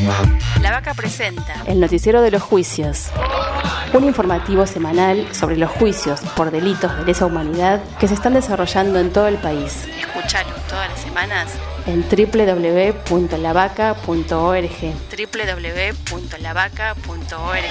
La Vaca presenta el noticiero de los juicios, un informativo semanal sobre los juicios por delitos de lesa humanidad que se están desarrollando en todo el país. Escuchalo todas las semanas en www.lavaca.org. www.lavaca.org.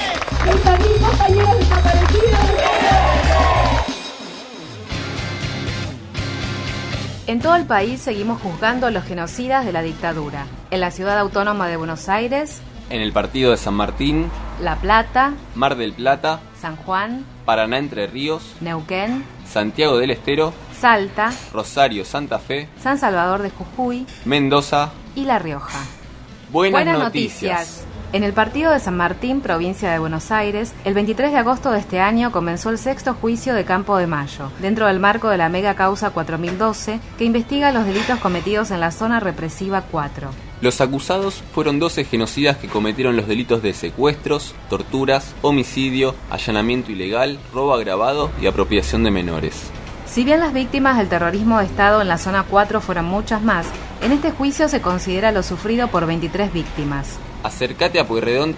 En todo el país seguimos juzgando a los genocidas de la dictadura. En la Ciudad Autónoma de Buenos Aires, en el partido de San Martín, La Plata, Mar del Plata, San Juan, Paraná Entre Ríos, Neuquén, Santiago del Estero, Salta, Rosario Santa Fe, San Salvador de Jujuy, Mendoza y La Rioja. Buenas noticias. En el partido de San Martín, provincia de Buenos Aires, el 23 de agosto de este año comenzó el sexto juicio de Campo de Mayo, dentro del marco de la mega causa 4012, que investiga los delitos cometidos en la zona represiva 4. Los acusados fueron 12 genocidas que cometieron los delitos de secuestros, torturas, homicidio, allanamiento ilegal, robo agravado y apropiación de menores. Si bien las víctimas del terrorismo de Estado en la zona 4 fueron muchas más, en este juicio se considera lo sufrido por 23 víctimas. Acércate a Pueyrredón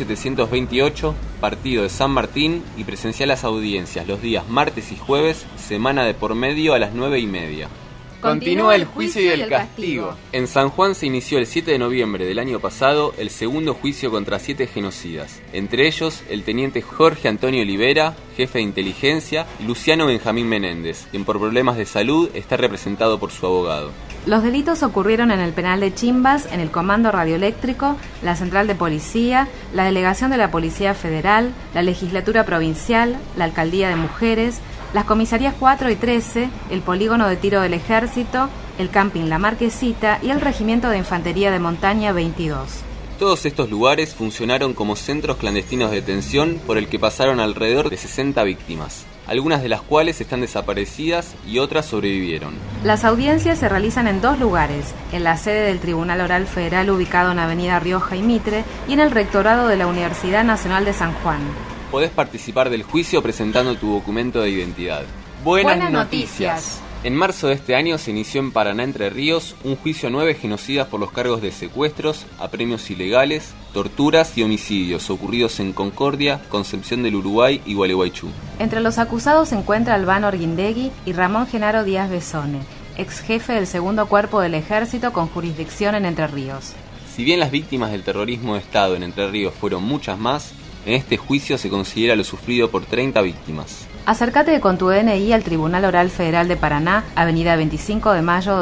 3728, partido de San Martín, y presencia las audiencias los días martes y jueves, semana de por medio a las 9:30. Continúa el juicio y el castigo. En San Juan se inició el 7 de noviembre del año pasado el segundo juicio contra 7 genocidas, entre ellos el teniente Jorge Antonio Olivera, jefe de inteligencia, y Luciano Benjamín Menéndez, quien por problemas de salud está representado por su abogado. Los delitos ocurrieron en el penal de Chimbas, en el Comando Radioeléctrico, la Central de Policía, la Delegación de la Policía Federal, la Legislatura Provincial, la Alcaldía de Mujeres, las comisarías 4 y 13, el Polígono de Tiro del Ejército, el Camping La Marquesita y el Regimiento de Infantería de Montaña 22. Todos estos lugares funcionaron como centros clandestinos de detención por el que pasaron alrededor de 60 víctimas, algunas de las cuales están desaparecidas y otras sobrevivieron. Las audiencias se realizan en 2 lugares, en la sede del Tribunal Oral Federal ubicado en Avenida Rioja y Mitre y en el Rectorado de la Universidad Nacional de San Juan. Podés participar del juicio presentando tu documento de identidad. Buenas noticias. En marzo de este año se inició en Paraná Entre Ríos un juicio a 9 genocidas por los cargos de secuestros, apremios ilegales, torturas y homicidios ocurridos en Concordia, Concepción del Uruguay y Gualeguaychú. Entre los acusados se encuentra Albano Arguindegui y Ramón Genaro Díaz Besone, ex jefe del segundo cuerpo del ejército con jurisdicción en Entre Ríos. Si bien las víctimas del terrorismo de Estado en Entre Ríos fueron muchas más, en este juicio se considera lo sufrido por 30 víctimas. Acércate con tu DNI al Tribunal Oral Federal de Paraná, Avenida 25 de Mayo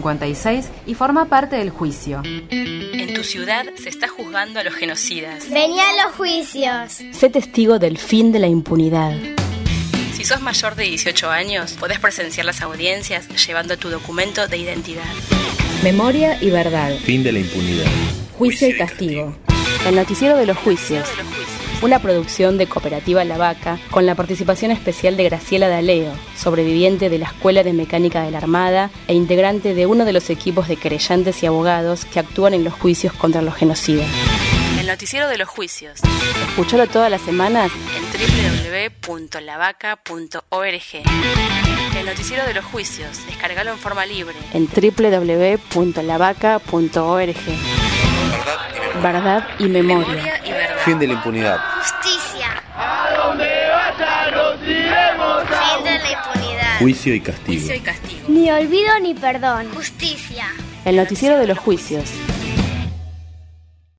256, y forma parte del juicio. En tu ciudad se está juzgando a los genocidas. Vení a los juicios. Sé testigo del fin de la impunidad. Si sos mayor de 18 años, podés presenciar las audiencias llevando tu documento de identidad. Memoria y verdad. Fin de la impunidad. Juicio y castigo. El noticiero de los juicios. Una producción de Cooperativa La Vaca, con la participación especial de Graciela D'Aleo, sobreviviente de la Escuela de Mecánica de la Armada e integrante de uno de los equipos de querellantes y abogados que actúan en los juicios contra los genocidas. El noticiero de los juicios. Escuchalo todas las semanas en www.lavaca.org. El noticiero de los juicios. Descargalo en forma libre en www.lavaca.org. Verdad y memoria. Fin de la impunidad. Justicia. A donde vaya nos iremos. Fin de la impunidad. Juicio y castigo. Juicio y castigo. Ni olvido ni perdón. Justicia. El noticiero de los juicios.